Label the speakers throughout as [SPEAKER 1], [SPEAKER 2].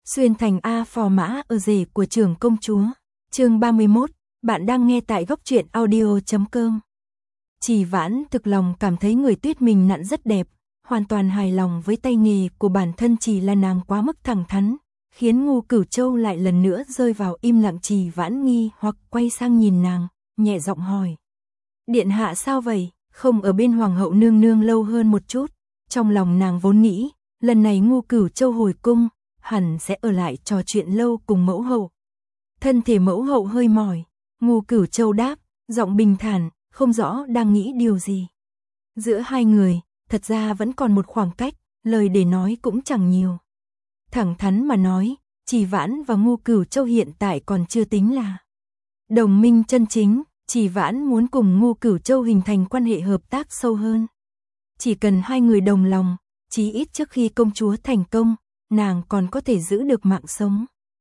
[SPEAKER 1] Xuyên thành A phò mã ở rể của trưởng công chúa. Chương 31, bạn đang nghe tại góc truyện audio.com. Chỉ Vãn thực lòng cảm thấy người Tuyết mình nặn rất đẹp, hoàn toàn hài lòng với tay nghề của bản thân, chỉ là nàng quá mức thẳng thắn, khiến Ngô Cửu Châu lại lần nữa rơi vào im lặng. Chỉ Vãn nghi hoặc quay sang nhìn nàng, nhẹ giọng hỏi: "Điện hạ sao vậy, không ở bên hoàng hậu nương nương lâu hơn một chút?" Trong lòng nàng vốn nghĩ, lần này Ngô Cửu Châu hồi cung, hẳn sẽ ở lại trò chuyện lâu cùng mẫu hậu. Thân thể mẫu hậu hơi mỏi, Ngô Cửu Châu đáp, giọng bình thản, không rõ đang nghĩ điều gì. Giữa hai người, thật ra vẫn còn một khoảng cách, lời để nói cũng chẳng nhiều. Thẳng thắn mà nói, Chỉ Vãn và Ngô Cửu Châu hiện tại còn chưa tính là đồng minh chân chính. Chỉ Vãn muốn cùng Ngô Cửu Châu hình thành quan hệ hợp tác sâu hơn. Chỉ cần hai người đồng lòng, chí ít trước khi công chúa thành công, nàng còn có thể giữ được mạng sống.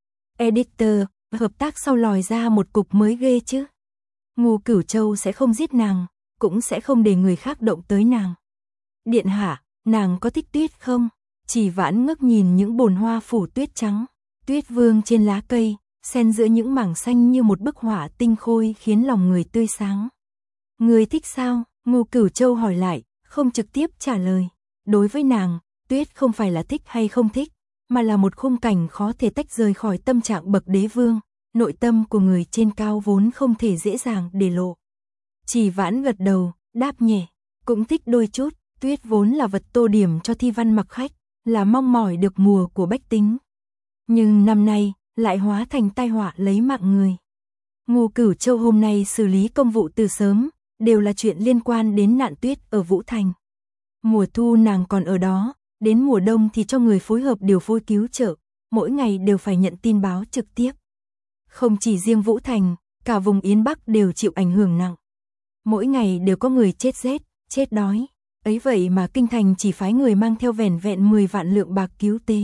[SPEAKER 1] Editor, hợp tác sau lòi ra một cục mới ghê chứ. Ngô Cửu Châu sẽ không giết nàng, cũng sẽ không để người khác động tới nàng. Điện hạ, nàng có thích tuyết không? Chỉ Vãn ngước nhìn những bồn hoa phủ tuyết trắng, tuyết vương trên lá cây, xen giữa những mảng xanh như một bức họa tinh khôi, khiến lòng người tươi sáng. Người thích sao? Ngô Cửu Châu hỏi lại, không trực tiếp trả lời. Đối với nàng, tuyết không phải là thích hay không thích, mà là một khung cảnh khó thể tách rời khỏi tâm trạng bậc đế vương. Nội tâm của người trên cao vốn không thể dễ dàng để lộ. Chỉ Vãn gật đầu, đáp nhẹ, cũng thích đôi chút. Tuyết vốn là vật tô điểm cho thi văn mặc khách, là mong mỏi được mùa của bách tính. Nhưng năm nay, lại hóa thành tai họa lấy mạng người. Ngô Cửu Châu hôm nay xử lý công vụ từ sớm, đều là chuyện liên quan đến nạn tuyết ở Vũ Thành. Mùa thu nàng còn ở đó, đến mùa đông thì cho người phối hợp điều phối cứu trợ, mỗi ngày đều phải nhận tin báo trực tiếp. Không chỉ riêng Vũ Thành, cả vùng Yến Bắc đều chịu ảnh hưởng nặng. Mỗi ngày đều có người chết rét, chết đói. Ấy vậy mà kinh thành chỉ phái người mang theo vẻn vẹn 10 vạn lượng bạc cứu tế.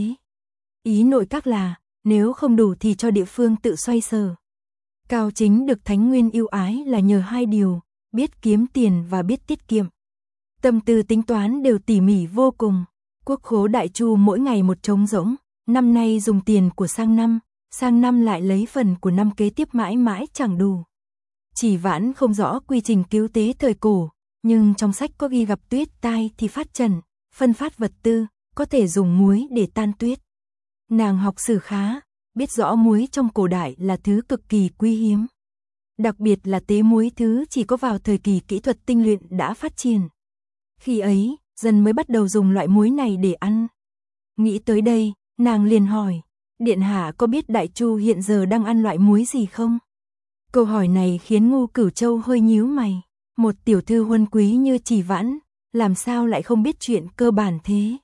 [SPEAKER 1] Ý nội các là, nếu không đủ thì cho địa phương tự xoay sở. Cao Chính được Thánh Nguyên ưu ái là nhờ hai điều, biết kiếm tiền và biết tiết kiệm. Tâm tư tính toán đều tỉ mỉ vô cùng. Quốc khố Đại Chu mỗi ngày một trống rỗng, năm nay dùng tiền của sang năm lại lấy phần của năm kế tiếp, mãi mãi chẳng đủ. Chỉ Vãn không rõ quy trình cứu tế thời cổ, nhưng trong sách có ghi gặp tuyết tai thì phát trần, phân phát vật tư, có thể dùng muối để tan tuyết. Nàng học sử khá, biết rõ muối trong cổ đại là thứ cực kỳ quý hiếm. Đặc biệt là tế muối, thứ chỉ có vào thời kỳ kỹ thuật tinh luyện đã phát triển. Khi ấy, dân mới bắt đầu dùng loại muối này để ăn. Nghĩ tới đây, nàng liền hỏi, điện hạ có biết Đại Chu hiện giờ đang ăn loại muối gì không? Câu hỏi này khiến Ngô Cửu Châu hơi nhíu mày. Một tiểu thư huân quý như Chỉ Vãn, làm sao lại không biết chuyện cơ bản thế?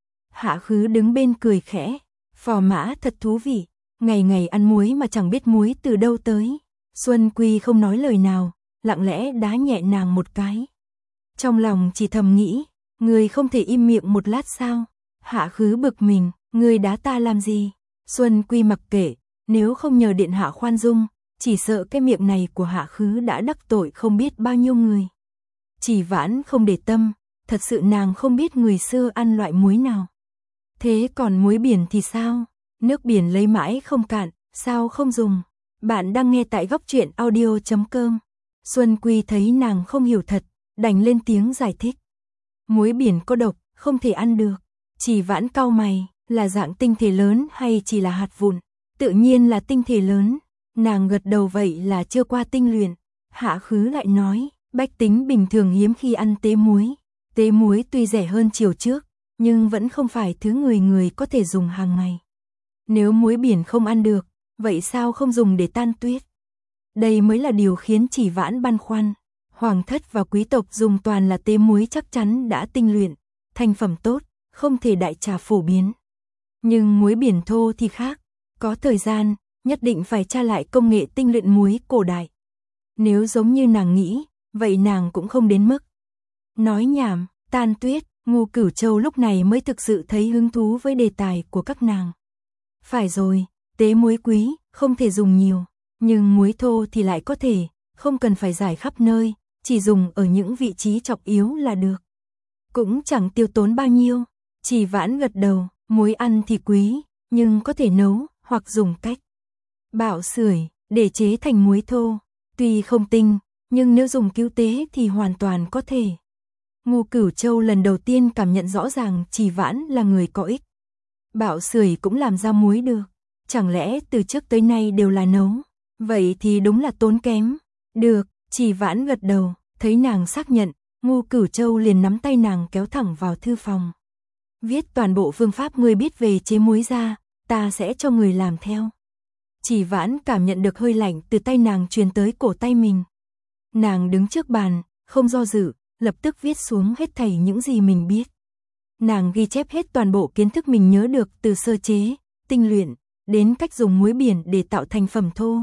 [SPEAKER 1] Hạ Khứ đứng bên cười khẽ, phò mã thật thú vị, ngày ngày ăn muối mà chẳng biết muối từ đâu tới. Xuân Quy không nói lời nào, lặng lẽ đá nhẹ nàng một cái. Trong lòng chỉ thầm nghĩ, người không thể im miệng một lát sao? Hạ Khứ bực mình, người đá ta làm gì? Xuân Quy mặc kệ, nếu không nhờ điện hạ khoan dung, chỉ sợ cái miệng này của Hạ Khứ đã đắc tội không biết bao nhiêu người. Chỉ Vãn không để tâm, thật sự nàng không biết người xưa ăn loại muối nào. Thế còn muối biển thì sao? Nước biển lấy mãi không cạn, sao không dùng? Bạn đang nghe tại góc truyện audio.com. Xuân Quy thấy nàng không hiểu thật, đành lên tiếng giải thích. Muối biển có độc, không thể ăn được. Chỉ Vãn cau mày, là dạng tinh thể lớn hay chỉ là hạt vụn? Tự nhiên là tinh thể lớn. Nàng gật đầu, vậy là chưa qua tinh luyện. Hạ Khứ lại nói, bách tính bình thường hiếm khi ăn tế muối. Tế muối tuy rẻ hơn chiều trước, nhưng vẫn không phải thứ người người có thể dùng hàng ngày. Nếu muối biển không ăn được, vậy sao không dùng để tan tuyết? Đây mới là điều khiến Chỉ Vãn băn khoăn. Hoàng thất và quý tộc dùng toàn là tế muối chắc chắn đã tinh luyện, thành phẩm tốt, không thể đại trà phổ biến. Nhưng muối biển thô thì khác, có thời gian, nhất định phải tra lại công nghệ tinh luyện muối cổ đại. Nếu giống như nàng nghĩ, vậy nàng cũng không đến mức. Nói nhảm, tan tuyết, Ngô Cửu Châu lúc này mới thực sự thấy hứng thú với đề tài của các nàng. Phải rồi, tế muối quý, không thể dùng nhiều, nhưng muối thô thì lại có thể, không cần phải rải khắp nơi, chỉ dùng ở những vị trí trọng yếu là được. Cũng chẳng tiêu tốn bao nhiêu. Chỉ Vãn gật đầu, muối ăn thì quý, nhưng có thể nấu, hoặc dùng cách bạo sưởi để chế thành muối thô. Tuy không tinh, nhưng nếu dùng cứu tế thì hoàn toàn có thể. Ngô Cửu Châu lần đầu tiên cảm nhận rõ ràng Trì Vãn là người có ích. Bạo sưởi cũng làm ra muối được. Chẳng lẽ từ trước tới nay đều là nấu? Vậy thì đúng là tốn kém. Được, Trì Vãn gật đầu, thấy nàng xác nhận, Ngô Cửu Châu liền nắm tay nàng kéo thẳng vào thư phòng. Viết toàn bộ phương pháp ngươi biết về chế muối ra, ta sẽ cho người làm theo. Trì Vãn cảm nhận được hơi lạnh từ tay nàng truyền tới cổ tay mình. Nàng đứng trước bàn, không do dự, lập tức viết xuống hết thảy những gì mình biết. Nàng ghi chép hết toàn bộ kiến thức mình nhớ được từ sơ chế, tinh luyện, đến cách dùng muối biển để tạo thành phẩm thô.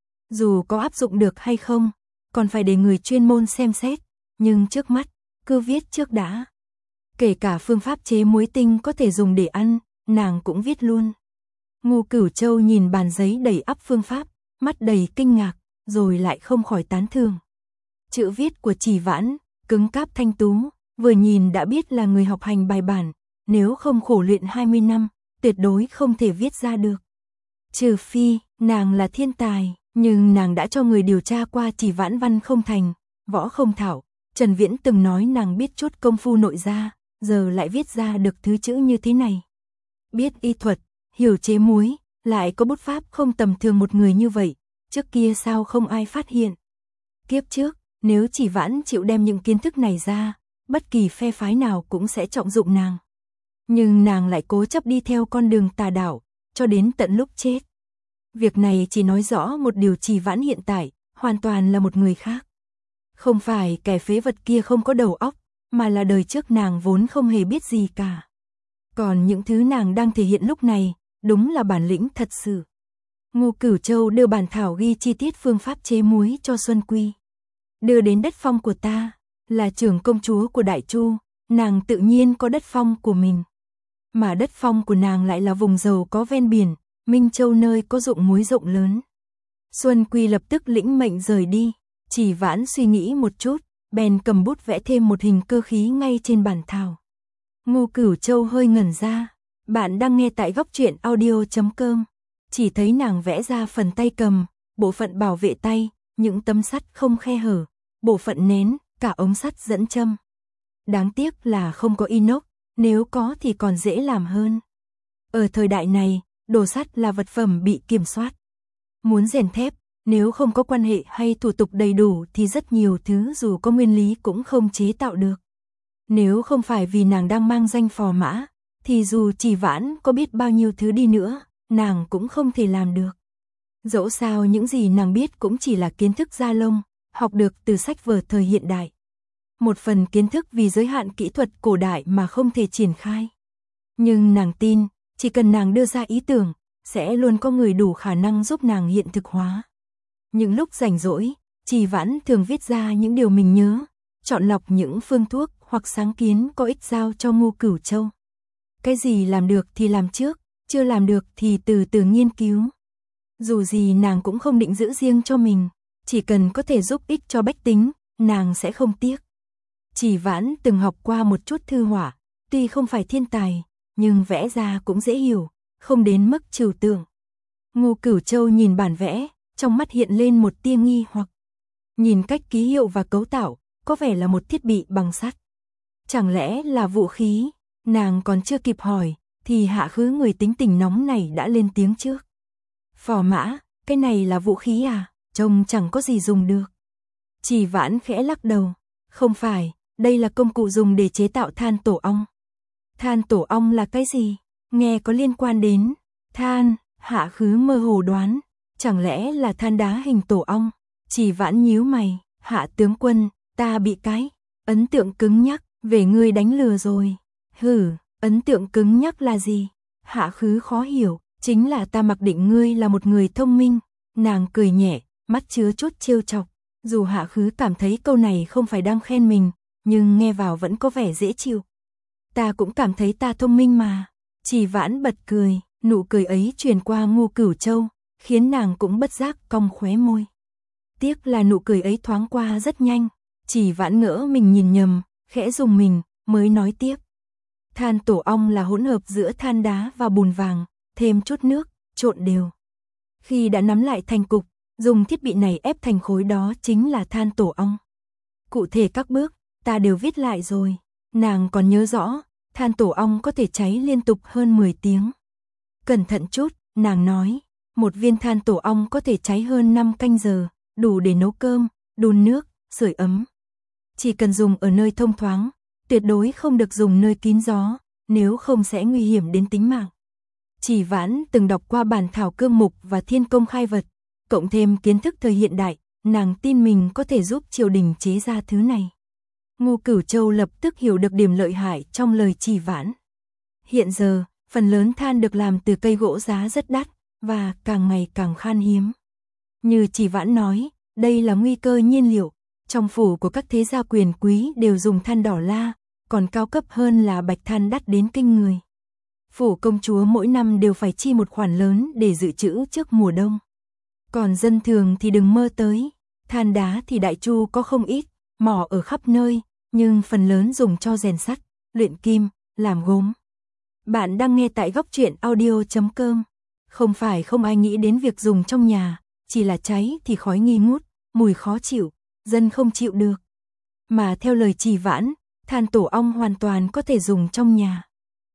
[SPEAKER 1] Dù có áp dụng được hay không, còn phải để người chuyên môn xem xét, nhưng trước mắt, cứ viết trước đã. Kể cả phương pháp chế muối tinh có thể dùng để ăn, nàng cũng viết luôn. Ngô Cửu Châu nhìn bàn giấy đầy ắp phương pháp, mắt đầy kinh ngạc, rồi lại không khỏi tán thưởng. Chữ viết của Trì Vãn, cứng cáp thanh tú, vừa nhìn đã biết là người học hành bài bản, nếu không khổ luyện 20 năm, tuyệt đối không thể viết ra được. Trừ phi, nàng là thiên tài, nhưng nàng đã cho người điều tra qua Trì Vãn văn không thành, võ không thạo. Trần Viễn từng nói nàng biết chút công phu nội gia, giờ lại viết ra được thứ chữ như thế này. Biết y thuật, hiểu chế muối, lại có bút pháp không tầm thường một người như vậy, trước kia sao không ai phát hiện. Kiếp trước, nếu Trì Vãn chịu đem những kiến thức này ra, bất kỳ phe phái nào cũng sẽ trọng dụng nàng. Nhưng nàng lại cố chấp đi theo con đường tà đạo, cho đến tận lúc chết. Việc này chỉ nói rõ một điều, Trì Vãn hiện tại, hoàn toàn là một người khác. Không phải kẻ phế vật kia không có đầu óc, mà là đời trước nàng vốn không hề biết gì cả. Còn những thứ nàng đang thể hiện lúc này, đúng là bản lĩnh thật sự. Ngô Cửu Châu đưa bản thảo ghi chi tiết phương pháp chế muối cho Xuân Quy. Đưa đến đất phong của ta, là trưởng công chúa của Đại Chu, nàng tự nhiên có đất phong của mình. Mà đất phong của nàng lại là vùng giàu có ven biển, Minh Châu nơi có ruộng muối rộng lớn. Xuân Quy lập tức lĩnh mệnh rời đi. Trì Vãn suy nghĩ một chút, bèn cầm bút vẽ thêm một hình cơ khí ngay trên bản thảo. Ngô Cửu Châu hơi ngẩn ra. Bạn đang nghe tại góc truyện audio.com. Chỉ thấy nàng vẽ ra phần tay cầm, bộ phận bảo vệ tay, những tấm sắt không khe hở, bộ phận nén, cả ống sắt dẫn châm. Đáng tiếc là không có inox, nếu có thì còn dễ làm hơn. Ở thời đại này, đồ sắt là vật phẩm bị kiểm soát. Muốn rèn thép, nếu không có quan hệ hay thủ tục đầy đủ thì rất nhiều thứ dù có nguyên lý cũng không chế tạo được. Nếu không phải vì nàng đang mang danh phò mã, thì dù Trì Vãn có biết bao nhiêu thứ đi nữa, nàng cũng không thể làm được. Dẫu sao những gì nàng biết cũng chỉ là kiến thức da lông, học được từ sách vở thời hiện đại. Một phần kiến thức vì giới hạn kỹ thuật cổ đại mà không thể triển khai. Nhưng nàng tin, chỉ cần nàng đưa ra ý tưởng, sẽ luôn có người đủ khả năng giúp nàng hiện thực hóa. Những lúc rảnh rỗi, Trì Vãn thường viết ra những điều mình nhớ, chọn lọc những phương thuốc hoặc sáng kiến có ích giao cho Ngô Cửu Châu. Cái gì làm được thì làm trước, chưa làm được thì từ từ nghiên cứu. Dù gì nàng cũng không định giữ riêng cho mình, chỉ cần có thể giúp ích cho bách tính, nàng sẽ không tiếc. Trì Vãn từng học qua một chút thư họa, tuy không phải thiên tài, nhưng vẽ ra cũng dễ hiểu, không đến mức trừu tượng. Ngô Cửu Châu nhìn bản vẽ, trong mắt hiện lên một tia nghi hoặc. Nhìn cách ký hiệu và cấu tạo, có vẻ là một thiết bị bằng sắt. Chẳng lẽ là vũ khí? Nàng còn chưa kịp hỏi, thì Hạ Khứ người tính tình nóng này đã lên tiếng trước. Phò mã, cái này là vũ khí à? Trông chẳng có gì dùng được. Trì Vãn khẽ lắc đầu. Không phải, đây là công cụ dùng để chế tạo than tổ ong. Than tổ ong là cái gì? Nghe có liên quan đến than, Hạ Khứ mơ hồ đoán. Chẳng lẽ là than đá hình tổ ong? Trì Vãn nhíu mày. Hạ tướng quân, ta bị cái ấn tượng cứng nhắc về ngươi đánh lừa rồi. Hử, ấn tượng cứng nhắc là gì? Hạ Khứ khó hiểu. Chính là ta mặc định ngươi là một người thông minh. Nàng cười nhẹ, mắt chứa chút trêu chọc. Dù Hạ Khứ cảm thấy câu này không phải đang khen mình, nhưng nghe vào vẫn có vẻ dễ chịu. Ta cũng cảm thấy ta thông minh mà. Trì Vãn bật cười, nụ cười ấy truyền qua Ngô Cửu Châu, khiến nàng cũng bất giác cong khóe môi. Tiếc là nụ cười ấy thoáng qua rất nhanh. Trì Vãn ngỡ mình nhìn nhầm, khẽ rùng mình, mới nói tiếp. Than tổ ong là hỗn hợp giữa than đá và bùn vàng, thêm chút nước, trộn đều. Khi đã nắm lại thành cục, dùng thiết bị này ép thành khối, đó chính là than tổ ong. Cụ thể các bước, ta đều viết lại rồi. Nàng còn nhớ rõ, than tổ ong có thể cháy liên tục hơn 10 tiếng. Cẩn thận chút, nàng nói, một viên than tổ ong có thể cháy hơn 5 canh giờ, đủ để nấu cơm, đun nước, sưởi ấm. Chỉ cần dùng ở nơi thông thoáng, tuyệt đối không được dùng nơi kín gió, nếu không sẽ nguy hiểm đến tính mạng. Chỉ Vãn từng đọc qua bản thảo cương mục và thiên công khai vật, cộng thêm kiến thức thời hiện đại, nàng tin mình có thể giúp triều đình chế ra thứ này. Ngô Cửu Châu lập tức hiểu được điểm lợi hại trong lời Chỉ Vãn. Hiện giờ, phần lớn than được làm từ cây gỗ giá rất đắt, và càng ngày càng khan hiếm. Như Chỉ Vãn nói, đây là nguy cơ nhiên liệu. Trong phủ của các thế gia quyền quý đều dùng than đỏ la, còn cao cấp hơn là bạch than đắt đến kinh người. Phủ công chúa mỗi năm đều phải chi một khoản lớn để dự trữ trước mùa đông. Còn dân thường thì đừng mơ tới. Than đá thì Đại Chu có không ít, mỏ ở khắp nơi, nhưng phần lớn dùng cho rèn sắt, luyện kim, làm gốm. Bạn đang nghe tại góc truyện audio.com. Không phải không ai nghĩ đến việc dùng trong nhà, chỉ là cháy thì khói nghi ngút, mùi khó chịu, dân không chịu được. Mà theo lời Chỉ Vãn, than tổ ong hoàn toàn có thể dùng trong nhà.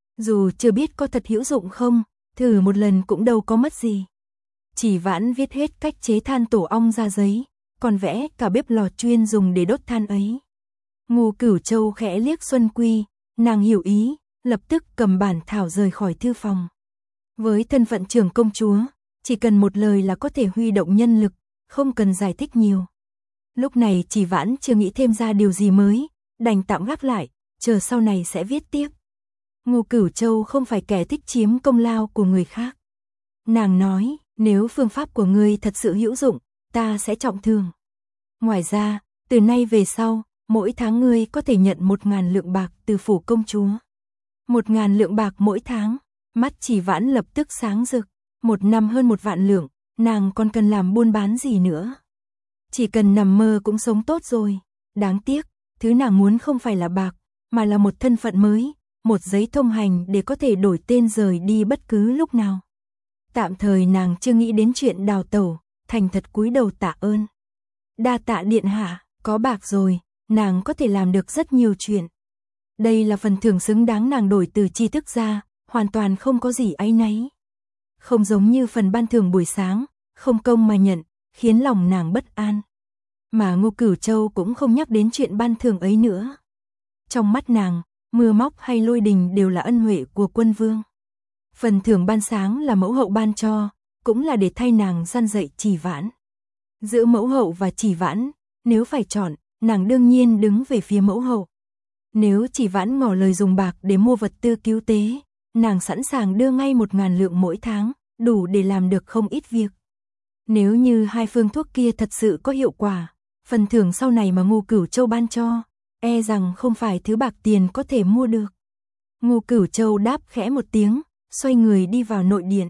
[SPEAKER 1] Dù chưa biết có thật hữu dụng không, thử một lần cũng đâu có mất gì. Chỉ Vãn viết hết cách chế than tổ ong ra giấy, còn vẽ cả bếp lò chuyên dùng để đốt than ấy. Ngô Cửu Châu khẽ liếc Xuân Quy, nàng hiểu ý, lập tức cầm bản thảo rời khỏi thư phòng. Với thân phận trưởng công chúa, chỉ cần một lời là có thể huy động nhân lực, không cần giải thích nhiều. Lúc này Chỉ Vãn chưa nghĩ thêm ra điều gì mới, đành tạm gác lại, chờ sau này sẽ viết tiếp. Ngô Cửu Châu không phải kẻ thích chiếm công lao của người khác. Nàng nói, nếu phương pháp của ngươi thật sự hữu dụng, ta sẽ trọng thưởng. Ngoài ra, từ nay về sau, mỗi tháng ngươi có thể nhận 1.000 lượng bạc từ phủ công chúa. 1.000 lượng bạc mỗi tháng, mắt Chỉ Vãn lập tức sáng rực. Một năm hơn 1 vạn lượng, nàng còn cần làm buôn bán gì nữa. Chỉ cần nằm mơ cũng sống tốt rồi. Đáng tiếc, thứ nàng muốn không phải là bạc, mà là một thân phận mới, một giấy thông hành để có thể đổi tên rời đi bất cứ lúc nào. Tạm thời nàng chưa nghĩ đến chuyện đào tẩu, thành thật cúi đầu tạ ơn. Đa tạ điện hạ, có bạc rồi, nàng có thể làm được rất nhiều chuyện. Đây là phần thưởng xứng đáng nàng đổi từ tri thức ra, hoàn toàn không có gì áy náy. Không giống như phần ban thưởng buổi sáng, không công mà nhận, khiến lòng nàng bất an. Mà Ngô Cửu Châu cũng không nhắc đến chuyện ban thưởng ấy nữa. Trong mắt nàng, mưa móc hay lôi đình đều là ân huệ của quân vương. Phần thưởng ban sáng là mẫu hậu ban cho, cũng là để thay nàng răn dạy Chỉ Vãn. Giữa mẫu hậu và Chỉ Vãn, nếu phải chọn, nàng đương nhiên đứng về phía mẫu hậu. Nếu Chỉ Vãn ngỏ lời dùng bạc để mua vật tư cứu tế, nàng sẵn sàng đưa ngay 1.000 lượng mỗi tháng, đủ để làm được không ít việc. Nếu như hai phương thuốc kia thật sự có hiệu quả, phần thưởng sau này mà Ngô Cửu Châu ban cho, e rằng không phải thứ bạc tiền có thể mua được. Ngô Cửu Châu đáp khẽ một tiếng, xoay người đi vào nội điện.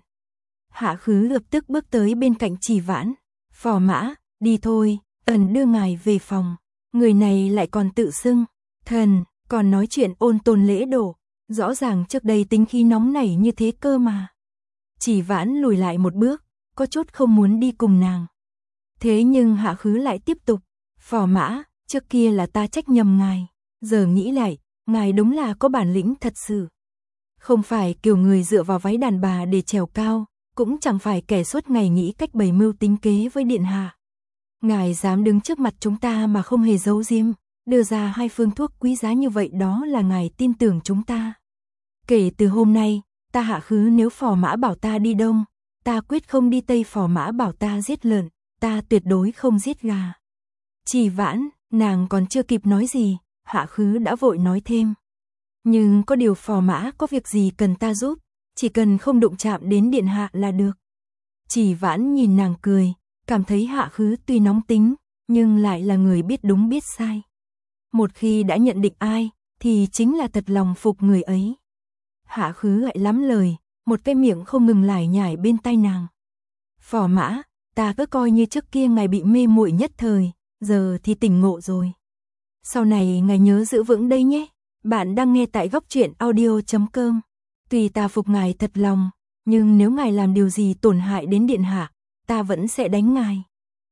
[SPEAKER 1] Hạ Khứ lập tức bước tới bên cạnh Chỉ Vãn. Phò mã, đi thôi, ẩn đưa ngài về phòng. Người này lại còn tự xưng thần, còn nói chuyện ôn tồn lễ độ. Rõ ràng trước đây tính khí nóng nảy như thế cơ mà. Chỉ Vãn lùi lại một bước, có chút không muốn đi cùng nàng. Thế nhưng Hạ Khứ lại tiếp tục. Phò mã, trước kia là ta trách nhầm ngài. Giờ nghĩ lại, ngài đúng là có bản lĩnh thật sự. Không phải kiểu người dựa vào váy đàn bà để trèo cao, cũng chẳng phải kẻ suốt ngày nghĩ cách bày mưu tính kế với điện hạ. Ngài dám đứng trước mặt chúng ta mà không hề giấu giếm, đưa ra hai phương thuốc quý giá như vậy, đó là ngài tin tưởng chúng ta. Kể từ hôm nay, ta Hạ Khứ nếu phò mã bảo ta đi đông, ta quyết không đi tây, phò mã bảo ta giết lợn, ta tuyệt đối không giết gà. Chỉ Vãn, nàng còn chưa kịp nói gì, Hạ Khứ đã vội nói thêm. Nhưng có điều phò mã có việc gì cần ta giúp, chỉ cần không đụng chạm đến điện hạ là được. Chỉ Vãn nhìn nàng cười, cảm thấy Hạ Khứ tuy nóng tính, nhưng lại là người biết đúng biết sai. Một khi đã nhận định ai, thì chính là thật lòng phục người ấy. Hạ Khứ lại lắm lời, một cái miệng không ngừng lải nhải bên tai nàng. Phò mã, ta cứ coi như trước kia ngài bị mê muội nhất thời, giờ thì tỉnh ngộ rồi. Sau này ngài nhớ giữ vững đây nhé. Bạn đang nghe tại góc truyện audio.com. Tuy ta phục ngài thật lòng, nhưng nếu ngài làm điều gì tổn hại đến điện hạ, ta vẫn sẽ đánh ngài.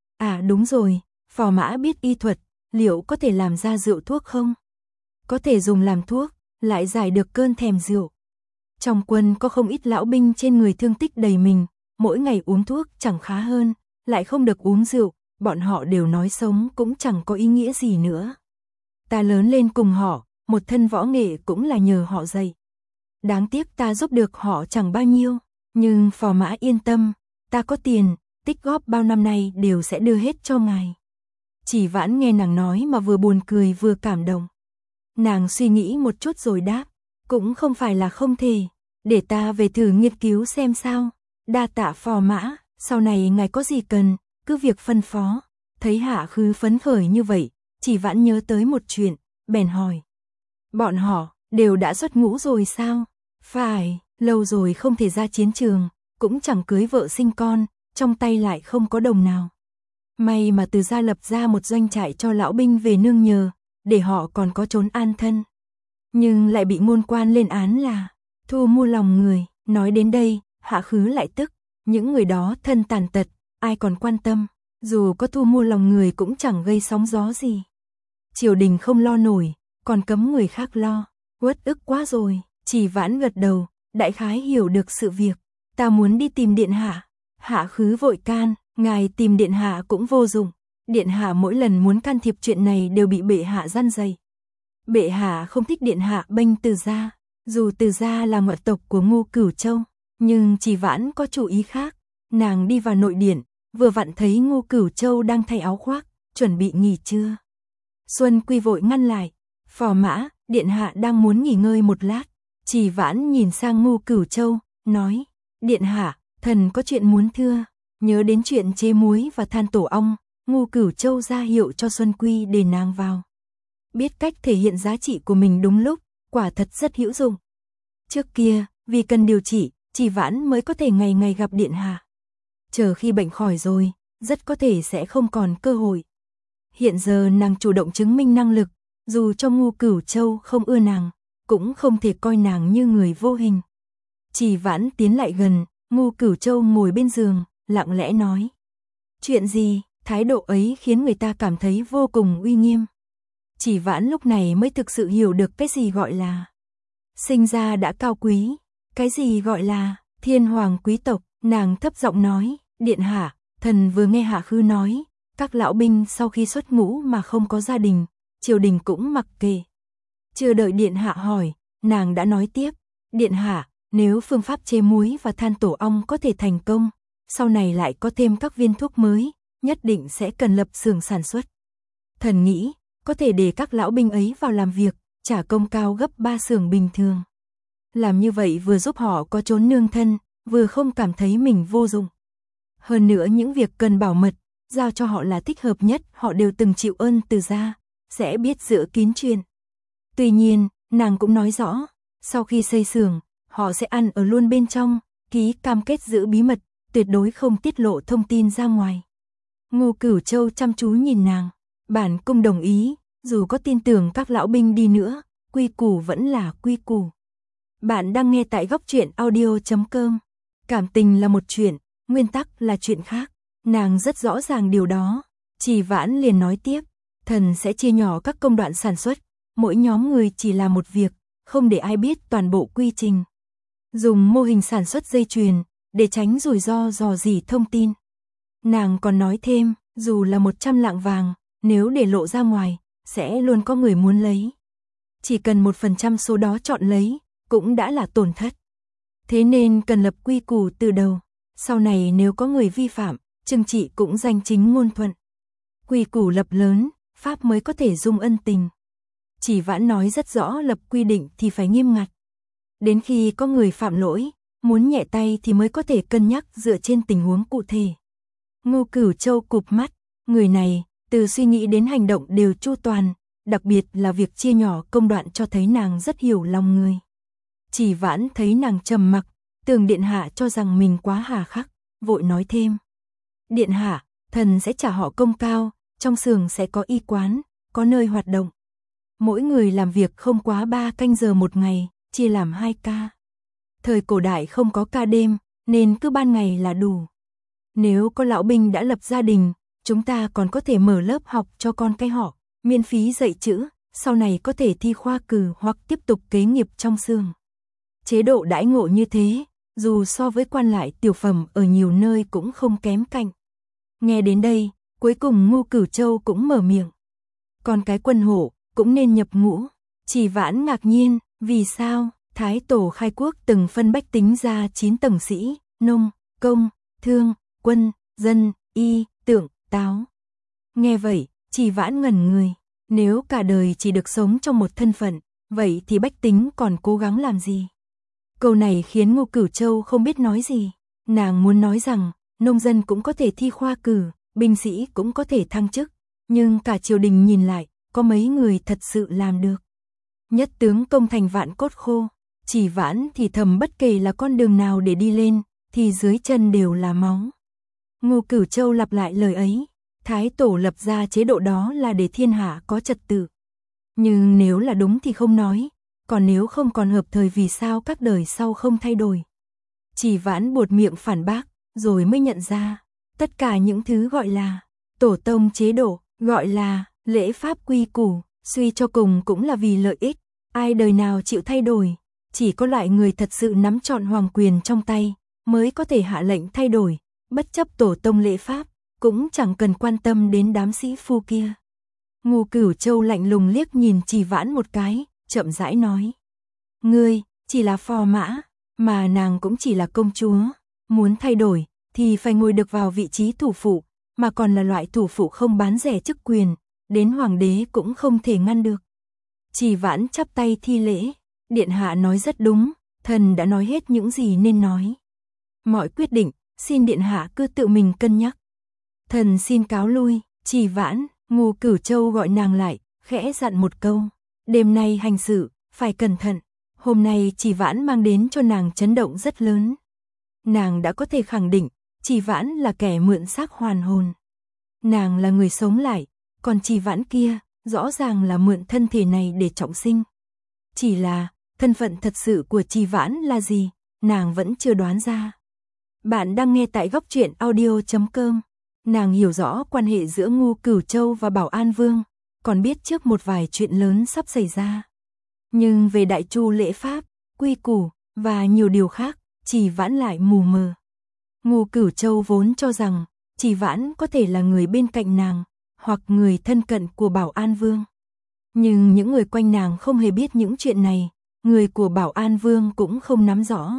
[SPEAKER 1] À đúng rồi, phò mã biết y thuật, liệu có thể làm ra rượu thuốc không? Có thể dùng làm thuốc, lại giải được cơn thèm rượu. Trong quân có không ít lão binh trên người thương tích đầy mình, mỗi ngày uống thuốc chẳng khá hơn, lại không được uống rượu, bọn họ đều nói sống cũng chẳng có ý nghĩa gì nữa. Ta lớn lên cùng họ, một thân võ nghệ cũng là nhờ họ dạy. Đáng tiếc ta giúp được họ chẳng bao nhiêu, nhưng phò mã yên tâm, ta có tiền, tích góp bao năm nay đều sẽ đưa hết cho ngài. Chỉ Vãn nghe nàng nói mà vừa buồn cười vừa cảm động. Nàng suy nghĩ một chút rồi đáp, cũng không phải là không thể, để ta về thử nghiên cứu xem sao. Đa tạ phò mã, sau này ngài có gì cần, cứ việc phân phó. Thấy Hạ Khứ phấn khởi như vậy, Chỉ Vãn nhớ tới một chuyện, bèn hỏi. Bọn họ, đều đã xuất ngũ rồi sao? Phải, lâu rồi không thể ra chiến trường, cũng chẳng cưới vợ sinh con, trong tay lại không có đồng nào. May mà Từ gia lập ra một doanh trại cho lão binh về nương nhờ, để họ còn có trốn an thân. Nhưng lại bị môn quan lên án là thu mua lòng người, nói đến đây, Hạ Khứ lại tức, những người đó thân tàn tật, ai còn quan tâm, dù có thu mua lòng người cũng chẳng gây sóng gió gì. Triều đình không lo nổi, còn cấm người khác lo, uất ức quá rồi. Chỉ Vãn gật đầu, đại khái hiểu được sự việc, ta muốn đi tìm điện hạ. Hạ Khứ vội can, ngài tìm điện hạ cũng vô dụng, điện hạ mỗi lần muốn can thiệp chuyện này đều bị bệ hạ răn dày. Bệ hạ không thích điện hạ bênh Từ gia, dù Từ gia là ngoại tộc của Ngô Cửu Châu, nhưng Chỉ Vãn có chủ ý khác. Nàng đi vào nội điện, vừa vặn thấy Ngô Cửu Châu đang thay áo khoác, chuẩn bị nghỉ trưa. Xuân Quy vội ngăn lại, phò mã, điện hạ đang muốn nghỉ ngơi một lát. Chỉ Vãn nhìn sang Ngô Cửu Châu, nói, điện hạ, thần có chuyện muốn thưa. Nhớ đến chuyện chế muối và than tổ ong, Ngô Cửu Châu ra hiệu cho Xuân Quy để nàng vào. Biết cách thể hiện giá trị của mình đúng lúc, quả thật rất hữu dụng. Trước kia, vì cần điều trị, Chỉ Vãn mới có thể ngày ngày gặp điện hạ. Chờ khi bệnh khỏi rồi, rất có thể sẽ không còn cơ hội. Hiện giờ nàng chủ động chứng minh năng lực, dù cho Ngô Cửu Châu không ưa nàng, cũng không thể coi nàng như người vô hình. Chỉ Vãn tiến lại gần, Ngô Cửu Châu ngồi bên giường, lặng lẽ nói. Chuyện gì? Thái độ ấy khiến người ta cảm thấy vô cùng uy nghiêm. Chỉ Vãn lúc này mới thực sự hiểu được cái gì gọi là sinh ra đã cao quý, cái gì gọi là thiên hoàng quý tộc. Nàng thấp giọng nói, điện hạ, thần vừa nghe Hạ Khứ nói, các lão binh sau khi xuất ngũ mà không có gia đình, triều đình cũng mặc kệ. Chưa đợi điện hạ hỏi, nàng đã nói tiếp, điện hạ, nếu phương pháp chế muối và than tổ ong có thể thành công, sau này lại có thêm các viên thuốc mới, nhất định sẽ cần lập xưởng sản xuất. Thần nghĩ, có thể để các lão binh ấy vào làm việc, trả công cao gấp 3 xưởng bình thường. Làm như vậy vừa giúp họ có chốn nương thân, vừa không cảm thấy mình vô dụng. Hơn nữa những việc cần bảo mật, giao cho họ là thích hợp nhất, họ đều từng chịu ơn Từ gia, sẽ biết giữ kín chuyện. Tuy nhiên, nàng cũng nói rõ, sau khi xây xưởng, họ sẽ ăn ở luôn bên trong, ký cam kết giữ bí mật, tuyệt đối không tiết lộ thông tin ra ngoài. Ngô Cửu Châu chăm chú nhìn nàng, bản cung đồng ý, dù có tin tưởng các lão binh đi nữa, quy củ vẫn là quy củ. Bạn đang nghe tại góc truyện audio.com. Cảm tình là một chuyện, nguyên tắc là chuyện khác. Nàng rất rõ ràng điều đó. Chỉ Vãn liền nói tiếp, thần sẽ chia nhỏ các công đoạn sản xuất, mỗi nhóm người chỉ làm một việc, không để ai biết toàn bộ quy trình. Dùng mô hình sản xuất dây chuyền, để tránh rủi ro dò dỉ thông tin. Nàng còn nói thêm, dù là 100 lạng vàng, nếu để lộ ra ngoài, sẽ luôn có người muốn lấy. Chỉ cần 1% số đó chọn lấy, cũng đã là tổn thất. Thế nên cần lập quy củ từ đầu, sau này nếu có người vi phạm, trừng trị cũng danh chính ngôn thuận. Quy củ lập lớn, pháp mới có thể dung ân tình. Chỉ Vãn nói rất rõ, lập quy định thì phải nghiêm ngặt. Đến khi có người phạm lỗi, muốn nhẹ tay thì mới có thể cân nhắc dựa trên tình huống cụ thể. Ngô Cửu Châu cụp mắt, người này, từ suy nghĩ đến hành động đều chu toàn, đặc biệt là việc chia nhỏ công đoạn cho thấy nàng rất hiểu lòng người. Chỉ Vãn thấy nàng trầm mặc, tưởng điện hạ cho rằng mình quá hà khắc, vội nói thêm. Điện hạ, thần sẽ trả họ công cao, trong xưởng sẽ có y quán, có nơi hoạt động. Mỗi người làm việc không quá 3 canh giờ một ngày, chia làm 2 ca. Thời cổ đại không có ca đêm, nên cứ ban ngày là đủ. Nếu có lão binh đã lập gia đình, chúng ta còn có thể mở lớp học cho con cái họ, miễn phí dạy chữ, sau này có thể thi khoa cử hoặc tiếp tục kế nghiệp trong xưởng. Chế độ đãi ngộ như thế, dù so với quan lại tiểu phẩm ở nhiều nơi cũng không kém cạnh. Nghe đến đây, cuối cùng Ngô Cửu Châu cũng mở miệng. Con cái quân hộ cũng nên nhập ngũ. Chỉ Vãn ngạc nhiên, vì sao? Thái tổ khai quốc từng phân bách tính ra 9 tầng sĩ, nông, công, thương, quân, dân, y, tượng, táo. Nghe vậy, Chỉ Vãn ngẩn người. Nếu cả đời chỉ được sống trong một thân phận, vậy thì bách tính còn cố gắng làm gì? Câu này khiến Ngô Cửu Châu không biết nói gì. Nàng muốn nói rằng, nông dân cũng có thể thi khoa cử, binh sĩ cũng có thể thăng chức. Nhưng cả triều đình nhìn lại, có mấy người thật sự làm được. Nhất tướng công thành vạn cốt khô. Chỉ Vãn thì thầm bất kể là con đường nào để đi lên, thì dưới chân đều là máu. Ngô Cửu Châu lặp lại lời ấy. Thái tổ lập ra chế độ đó là để thiên hạ có trật tự. Nhưng nếu là đúng thì không nói, còn nếu không còn hợp thời vì sao các đời sau không thay đổi. Chỉ Vãn buột miệng phản bác, rồi mới nhận ra, tất cả những thứ gọi là tổ tông chế độ, gọi là lễ pháp quy củ, suy cho cùng cũng là vì lợi ích, ai đời nào chịu thay đổi, chỉ có loại người thật sự nắm trọn hoàng quyền trong tay, mới có thể hạ lệnh thay đổi, bất chấp tổ tông lễ pháp, cũng chẳng cần quan tâm đến đám sĩ phu kia. Ngô Cửu Châu lạnh lùng liếc nhìn Chỉ Vãn một cái, chậm rãi nói. Ngươi, chỉ là phò mã, mà nàng cũng chỉ là công chúa, muốn thay đổi, thì phải ngồi được vào vị trí thủ phụ, mà còn là loại thủ phụ không bán rẻ chức quyền, đến hoàng đế cũng không thể ngăn được. Chỉ Vãn chắp tay thi lễ, điện hạ nói rất đúng, thần đã nói hết những gì nên nói. Mọi quyết định, xin điện hạ cứ tự mình cân nhắc. Thần xin cáo lui. Chỉ Vãn, Ngô Cửu Châu gọi nàng lại, khẽ dặn một câu. Đêm nay hành sự, phải cẩn thận. Hôm nay Chỉ Vãn mang đến cho nàng chấn động rất lớn. Nàng đã có thể khẳng định, Chỉ Vãn là kẻ mượn xác hoàn hồn. Nàng là người sống lại, còn Chỉ Vãn kia, rõ ràng là mượn thân thể này để trọng sinh. Chỉ là, thân phận thật sự của Chỉ Vãn là gì, nàng vẫn chưa đoán ra. Bạn đang nghe tại Góc Truyện Audio.com. Nàng hiểu rõ quan hệ giữa Ngô Cửu Châu và Bảo An Vương, còn biết trước một vài chuyện lớn sắp xảy ra. Nhưng về đại chu lễ pháp, quy củ và nhiều điều khác, Chỉ Vãn lại mù mờ. Ngô Cửu Châu vốn cho rằng Chỉ Vãn có thể là người bên cạnh nàng, hoặc người thân cận của Bảo An Vương. Nhưng những người quanh nàng không hề biết những chuyện này, người của Bảo An Vương cũng không nắm rõ.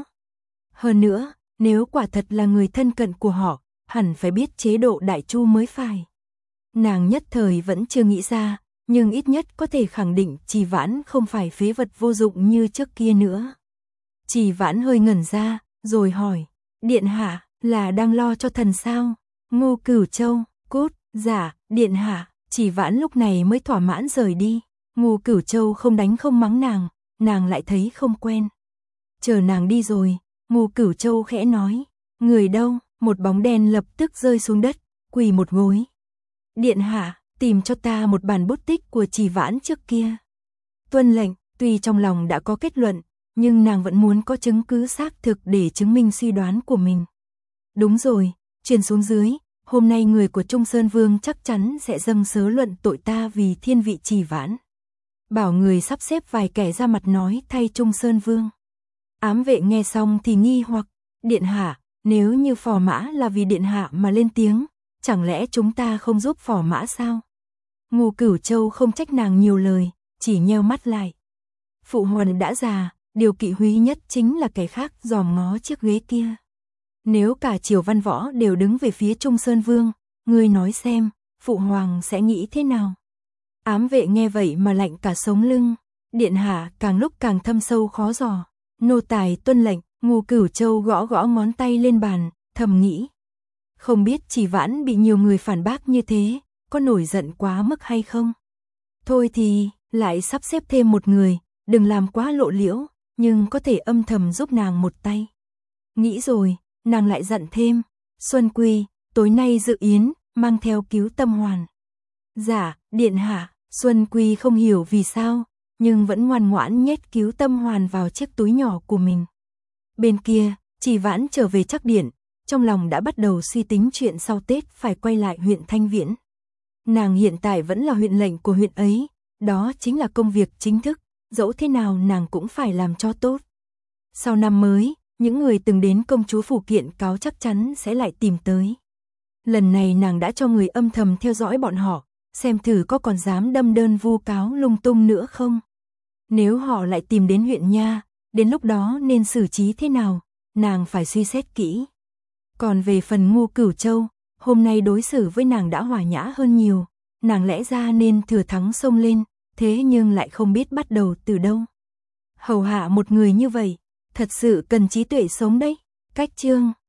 [SPEAKER 1] Hơn nữa, nếu quả thật là người thân cận của họ, hẳn phải biết chế độ đại chu mới phải. Nàng nhất thời vẫn chưa nghĩ ra, nhưng ít nhất có thể khẳng định Chỉ Vãn không phải phế vật vô dụng như trước kia nữa. Chỉ Vãn hơi ngẩn ra, rồi hỏi, điện hạ, là đang lo cho thần sao? Ngô Cửu Châu, cút, dạ, điện hạ. Chỉ Vãn lúc này mới thỏa mãn rời đi. Ngô Cửu Châu không đánh không mắng nàng lại thấy không quen. Chờ nàng đi rồi, Ngô Cửu Châu khẽ nói, người đâu? Một bóng đen lập tức rơi xuống đất, quỳ một gối. Điện hạ, tìm cho ta một bản bút tích của Chỉ Vãn trước kia. Tuân lệnh. Tuy trong lòng đã có kết luận, nhưng nàng vẫn muốn có chứng cứ xác thực để chứng minh suy đoán của mình. Đúng rồi, truyền xuống dưới, hôm nay người của Trung Sơn Vương chắc chắn sẽ dâng sớ luận tội ta vì thiên vị Chỉ Vãn. Bảo người sắp xếp vài kẻ ra mặt nói thay Trung Sơn Vương. Ám vệ nghe xong thì nghi hoặc, điện hạ, nếu như phò mã là vì điện hạ mà lên tiếng, chẳng lẽ chúng ta không giúp phò mã sao? Ngô Cửu Châu không trách nàng nhiều lời, chỉ nheo mắt lại. Phụ hoàng đã già, điều kỵ húy nhất chính là kẻ khác dòm ngó chiếc ghế kia. Nếu cả triều văn võ đều đứng về phía Trung Sơn Vương, ngươi nói xem, phụ hoàng sẽ nghĩ thế nào? Ám vệ nghe vậy mà lạnh cả sống lưng. Điện hạ càng lúc càng thâm sâu khó dò. Nô tài tuân lệnh. Ngô Cửu Châu gõ gõ ngón tay lên bàn, thầm nghĩ. Không biết Chỉ Vãn bị nhiều người phản bác như thế, có nổi giận quá mức hay không? Thôi thì, lại sắp xếp thêm một người, đừng làm quá lộ liễu, nhưng có thể âm thầm giúp nàng một tay. Nghĩ rồi, nàng lại dặn thêm, Xuân Quy, tối nay dự yến, mang theo Cứu Tâm Hoàn. Dạ, điện hạ. Xuân Quy không hiểu vì sao, nhưng vẫn ngoan ngoãn nhét Cứu Tâm Hoàn vào chiếc túi nhỏ của mình. Bên kia, Chỉ Vãn trở về Trắc Điện, trong lòng đã bắt đầu suy tính chuyện sau Tết phải quay lại huyện Thanh Viễn. Nàng hiện tại vẫn là huyện lệnh của huyện ấy, đó chính là công việc chính thức, dẫu thế nào nàng cũng phải làm cho tốt. Sau năm mới, những người từng đến công chúa phủ kiện cáo chắc chắn sẽ lại tìm tới. Lần này nàng đã cho người âm thầm theo dõi bọn họ, xem thử có còn dám đâm đơn vu cáo lung tung nữa không. Nếu họ lại tìm đến huyện nha, đến lúc đó nên xử trí thế nào, nàng phải suy xét kỹ. Còn về phần Ngô Cửu Châu, hôm nay đối xử với nàng đã hòa nhã hơn nhiều, nàng lẽ ra nên thừa thắng xông lên, thế nhưng lại không biết bắt đầu từ đâu. Hầu hạ một người như vậy, thật sự cần trí tuệ sống đấy. Cách chương